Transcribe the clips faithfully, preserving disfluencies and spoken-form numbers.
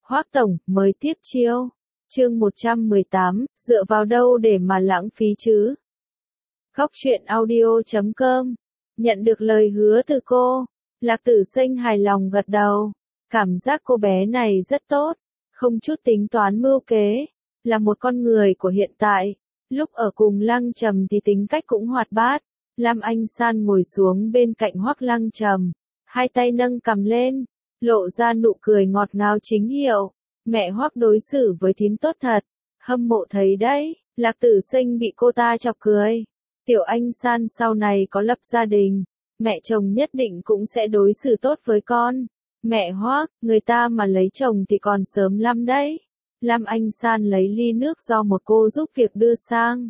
Hoác Tổng, mới tiếp chiêu. Chương một trăm mười tám, dựa vào đâu để mà lãng phí chứ? Góc truyện audio chấm com. Nhận được lời hứa từ cô, Lạc Tử Sinh hài lòng gật đầu. Cảm giác cô bé này rất tốt, không chút tính toán mưu kế, là một con người của hiện tại. Lúc ở cùng Lăng Trầm thì tính cách cũng hoạt bát. Lam Anh San ngồi xuống bên cạnh Hoắc Lăng Trầm, hai tay nâng cằm lên, lộ ra nụ cười ngọt ngào chính hiệu. Mẹ Hoắc đối xử với thím tốt thật, hâm mộ thấy đấy. Lạc Tử Sinh bị cô ta chọc cười. Tiểu Anh San sau này có lập gia đình, mẹ chồng nhất định cũng sẽ đối xử tốt với con. Mẹ Hoắc, người ta mà lấy chồng thì còn sớm lắm đấy. Lam Anh San lấy ly nước do một cô giúp việc đưa sang.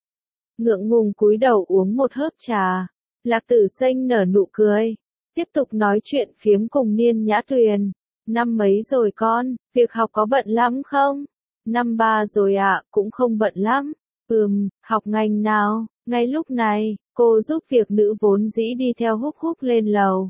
Ngượng ngùng cúi đầu uống một hớp trà. Lạc Tử Sinh nở nụ cười, tiếp tục nói chuyện phiếm cùng Niên Nhã Tuyền. Năm mấy rồi con, việc học có bận lắm không? Năm ba rồi ạ, à, cũng không bận lắm. Ừm, học ngành nào? Ngay lúc này, cô giúp việc nữ vốn dĩ đi theo Húc Húc lên lầu.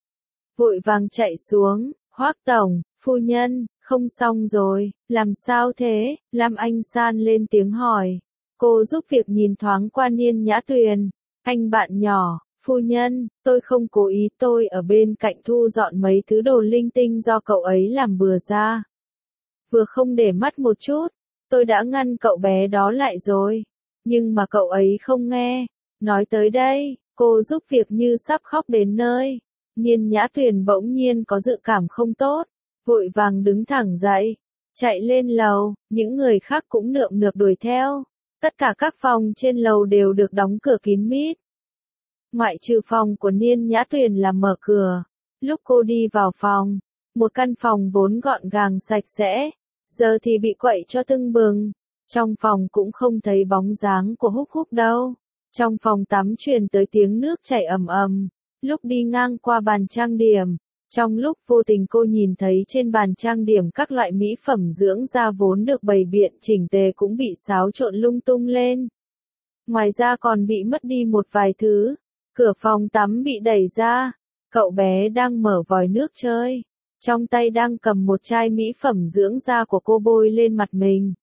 Vội vàng chạy xuống, Hoác Tổng, phu nhân, không xong rồi, làm sao thế? Lam Anh San lên tiếng hỏi. Cô giúp việc nhìn thoáng qua Niên Nhã Tuyền. Anh bạn nhỏ, phu nhân, tôi không cố ý, tôi ở bên cạnh thu dọn mấy thứ đồ linh tinh do cậu ấy làm bừa ra. Vừa không để mắt một chút, tôi đã ngăn cậu bé đó lại rồi. Nhưng mà cậu ấy không nghe. Nói tới đây, cô giúp việc như sắp khóc đến nơi. Niên Nhã Tuyền bỗng nhiên có dự cảm không tốt, vội vàng đứng thẳng dậy, chạy lên lầu, những người khác cũng nượm nượp đuổi theo. Tất cả các phòng trên lầu đều được đóng cửa kín mít. Ngoại trừ phòng của Niên Nhã Tuyền là mở cửa. Lúc cô đi vào phòng, một căn phòng vốn gọn gàng sạch sẽ, giờ thì bị quậy cho tưng bừng. Trong phòng cũng không thấy bóng dáng của Húc Húc đâu. Trong phòng tắm truyền tới tiếng nước chảy ầm ầm. Lúc đi ngang qua bàn trang điểm, trong lúc vô tình cô nhìn thấy trên bàn trang điểm các loại mỹ phẩm dưỡng da vốn được bày biện chỉnh tề cũng bị xáo trộn lung tung lên. Ngoài ra còn bị mất đi một vài thứ. Cửa phòng tắm bị đẩy ra, cậu bé đang mở vòi nước chơi, trong tay đang cầm một chai mỹ phẩm dưỡng da của cô bôi lên mặt mình.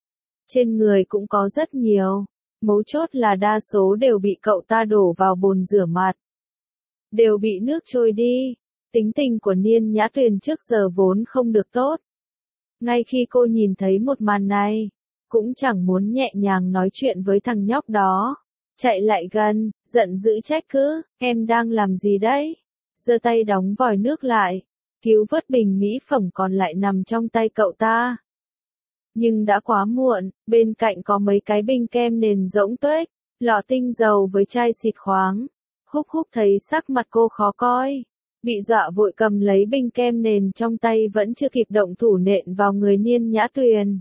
Trên người cũng có rất nhiều, mấu chốt là đa số đều bị cậu ta đổ vào bồn rửa mặt. Đều bị nước trôi đi. Tính tình của Niên Nhã Tuyền trước giờ vốn không được tốt. Ngay khi cô nhìn thấy một màn này, cũng chẳng muốn nhẹ nhàng nói chuyện với thằng nhóc đó. Chạy lại gần, giận dữ trách cứ, em đang làm gì đấy? Giơ tay đóng vòi nước lại, cứu vớt bình mỹ phẩm còn lại nằm trong tay cậu ta. Nhưng đã quá muộn, bên cạnh có mấy cái bình kem nền rỗng tuếch, lọ tinh dầu với chai xịt khoáng. Húc Húc thấy sắc mặt cô khó coi, bị dọa vội cầm lấy bình kem nền trong tay vẫn chưa kịp động thủ nện vào người Niên Nhã Tuyền.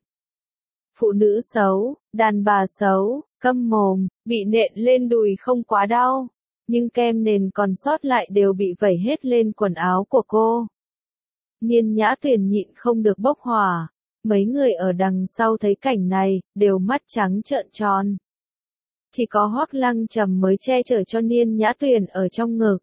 Phụ nữ xấu, đàn bà xấu, câm mồm, bị nện lên đùi không quá đau, nhưng kem nền còn sót lại đều bị vẩy hết lên quần áo của cô. Niên Nhã Tuyền nhịn không được bốc hỏa, mấy người ở đằng sau thấy cảnh này, đều mắt trắng trợn tròn. Chỉ có Hoắc Lăng Trầm mới che chở cho Niên Nhã Tuyền ở trong ngực.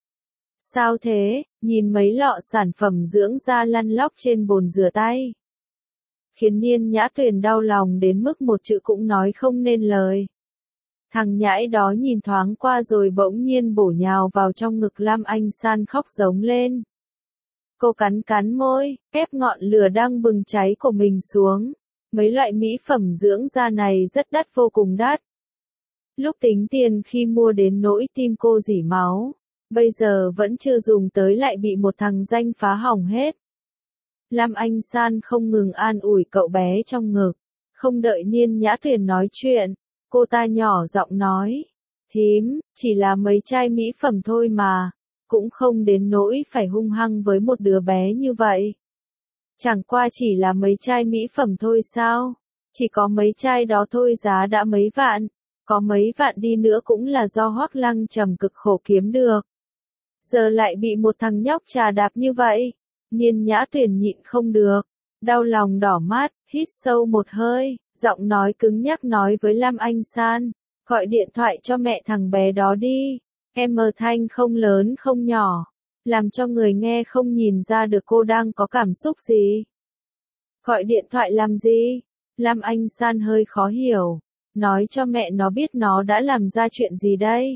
Sao thế? Nhìn mấy lọ sản phẩm dưỡng da lăn lóc trên bồn rửa tay, khiến Niên Nhã Tuyền đau lòng đến mức một chữ cũng nói không nên lời. Thằng nhãi đó nhìn thoáng qua rồi bỗng nhiên bổ nhào vào trong ngực Lam Anh San khóc giống lên. Cô cắn cắn môi, ép ngọn lửa đang bừng cháy của mình xuống. Mấy loại mỹ phẩm dưỡng da này rất đắt, vô cùng đắt. Lúc tính tiền khi mua đến nỗi tim cô rỉ máu, bây giờ vẫn chưa dùng tới lại bị một thằng danh phá hỏng hết. Lam Anh San không ngừng an ủi cậu bé trong ngực, không đợi Niên Nhã Tuyền nói chuyện, cô ta nhỏ giọng nói, thím, chỉ là mấy chai mỹ phẩm thôi mà, cũng không đến nỗi phải hung hăng với một đứa bé như vậy. Chẳng qua chỉ là mấy chai mỹ phẩm thôi sao, chỉ có mấy chai đó thôi giá đã mấy vạn, có mấy vạn đi nữa cũng là do Hoắc Lăng Trầm cực khổ kiếm được. Giờ lại bị một thằng nhóc trà đạp như vậy. Niên Nhã Tuyền nhịn không được, đau lòng đỏ mắt, hít sâu một hơi, giọng nói cứng nhắc nói với Lam Anh San, gọi điện thoại cho mẹ thằng bé đó đi, em mờ thanh không lớn không nhỏ, làm cho người nghe không nhìn ra được cô đang có cảm xúc gì. Gọi điện thoại làm gì? Lam Anh San hơi khó hiểu. Nói cho mẹ nó biết nó đã làm ra chuyện gì đây?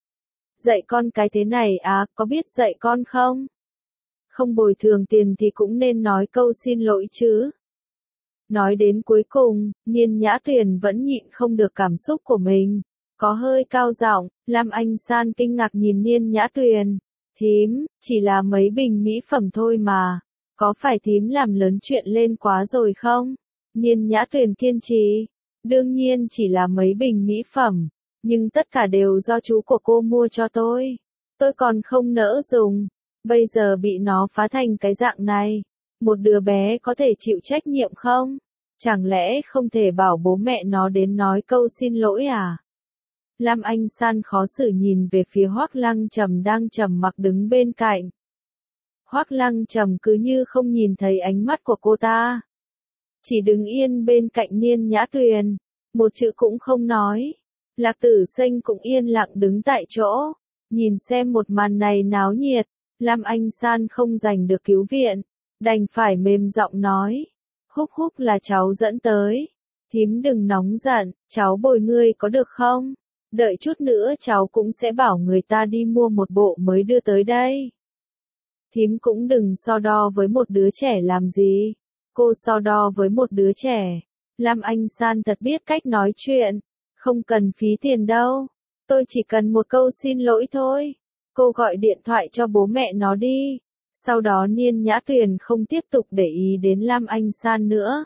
Dạy con cái thế này à, có biết dạy con không? Không bồi thường tiền thì cũng nên nói câu xin lỗi chứ. Nói đến cuối cùng, Nhiên Nhã Tuyền vẫn nhịn không được cảm xúc của mình. Có hơi cao giọng, Lam Anh San kinh ngạc nhìn Nhiên Nhã Tuyền. Thím, chỉ là mấy bình mỹ phẩm thôi mà. Có phải thím làm lớn chuyện lên quá rồi không? Nhiên Nhã Tuyền kiên trì. Đương nhiên chỉ là mấy bình mỹ phẩm. Nhưng tất cả đều do chú của cô mua cho tôi. Tôi còn không nỡ dùng. Bây giờ bị nó phá thành cái dạng này. Một đứa bé có thể chịu trách nhiệm không? Chẳng lẽ không thể bảo bố mẹ nó đến nói câu xin lỗi à? Lam Anh San khó xử nhìn về phía Hoắc Lăng Trầm đang trầm mặc đứng bên cạnh. Hoắc Lăng Trầm cứ như không nhìn thấy ánh mắt của cô ta. Chỉ đứng yên bên cạnh Nhiên Nhã Tuyền. Một chữ cũng không nói. Lạc Tử Sinh cũng yên lặng đứng tại chỗ. Nhìn xem một màn này náo nhiệt. Lam Anh San không giành được cứu viện. Đành phải mềm giọng nói. Húc Húc là cháu dẫn tới. Thím đừng nóng giận, cháu bồi ngươi có được không? Đợi chút nữa cháu cũng sẽ bảo người ta đi mua một bộ mới đưa tới đây. Thím cũng đừng so đo với một đứa trẻ làm gì. Cô so đo với một đứa trẻ. Lam Anh San thật biết cách nói chuyện. Không cần phí tiền đâu. Tôi chỉ cần một câu xin lỗi thôi. Cô gọi điện thoại cho bố mẹ nó đi. Sau đó Nhiên Nhã Tuyền không tiếp tục để ý đến Lam Anh San nữa.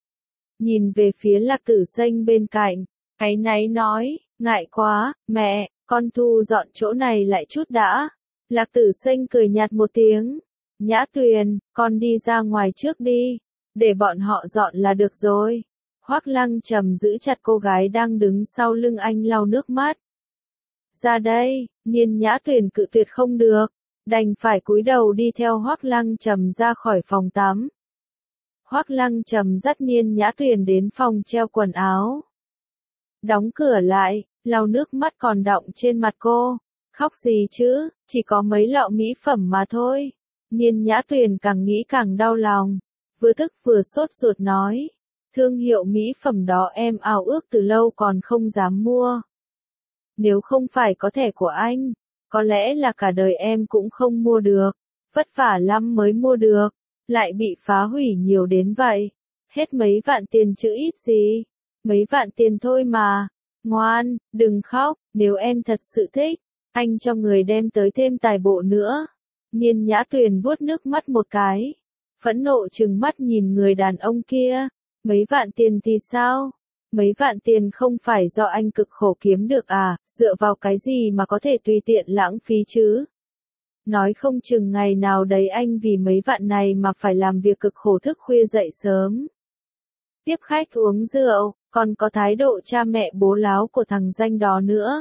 Nhìn về phía Lạc Tử Sinh bên cạnh, áy náy nói, ngại quá, mẹ, con thu dọn chỗ này lại chút đã. Lạc Tử Sinh cười nhạt một tiếng. Nhã Tuyền, con đi ra ngoài trước đi, để bọn họ dọn là được rồi. Hoắc Lăng Trầm giữ chặt cô gái đang đứng sau lưng anh lau nước mắt. Ra đây, Nhiên Nhã Tuyền cự tuyệt không được. Đành phải cúi đầu đi theo Hoắc Lăng Trầm ra khỏi phòng tắm. Hoắc Lăng Trầm dắt Nhiên Nhã Tuyền đến phòng treo quần áo. Đóng cửa lại, lau nước mắt còn đọng trên mặt cô. Khóc gì chứ, chỉ có mấy lọ mỹ phẩm mà thôi. Nhiên Nhã Tuyền càng nghĩ càng đau lòng. Vừa tức vừa sốt ruột nói. Thương hiệu mỹ phẩm đó em ao ước từ lâu còn không dám mua. Nếu không phải có thẻ của anh, có lẽ là cả đời em cũng không mua được. Vất vả lắm mới mua được. Lại bị phá hủy nhiều đến vậy. Hết mấy vạn tiền chứ ít gì. Mấy vạn tiền thôi mà. Ngoan, đừng khóc, nếu em thật sự thích, anh cho người đem tới thêm tài bộ nữa. Nhiên Nhã Tuyền vuốt nước mắt một cái. Phẫn nộ trừng mắt nhìn người đàn ông kia. Mấy vạn tiền thì sao? Mấy vạn tiền không phải do anh cực khổ kiếm được à, dựa vào cái gì mà có thể tùy tiện lãng phí chứ? Nói không chừng ngày nào đấy anh vì mấy vạn này mà phải làm việc cực khổ thức khuya dậy sớm. Tiếp khách uống rượu, còn có thái độ cha mẹ bố láo của thằng danh đó nữa.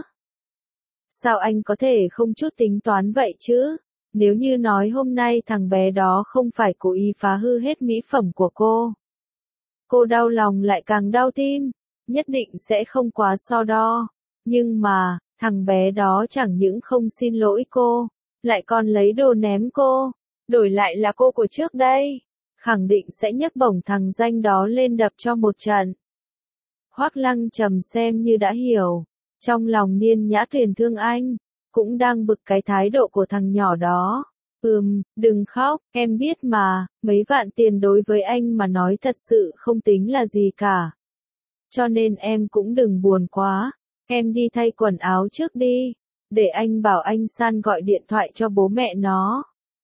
Sao anh có thể không chút tính toán vậy chứ? Nếu như nói hôm nay thằng bé đó không phải cố ý phá hư hết mỹ phẩm của cô. Cô đau lòng lại càng đau tim, nhất định sẽ không quá so đo. Nhưng mà, thằng bé đó chẳng những không xin lỗi cô, lại còn lấy đồ ném cô, đổi lại là cô của trước đây. Khẳng định sẽ nhấc bổng thằng danh đó lên đập cho một trận. Hoắc Lăng Trầm xem như đã hiểu, trong lòng Nhiên Nhã Tuyền thương anh, cũng đang bực cái thái độ của thằng nhỏ đó. Ừm, đừng khóc, em biết mà, mấy vạn tiền đối với anh mà nói thật sự không tính là gì cả. Cho nên em cũng đừng buồn quá, em đi thay quần áo trước đi, để anh bảo anh San gọi điện thoại cho bố mẹ nó.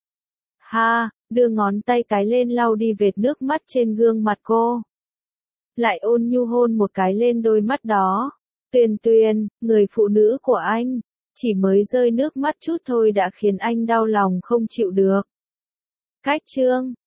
Ha, đưa ngón tay cái lên lau đi vệt nước mắt trên gương mặt cô. Lại ôn nhu hôn một cái lên đôi mắt đó. Tuyền Tuyền, người phụ nữ của anh, chỉ mới rơi nước mắt chút thôi đã khiến anh đau lòng không chịu được. Cách chương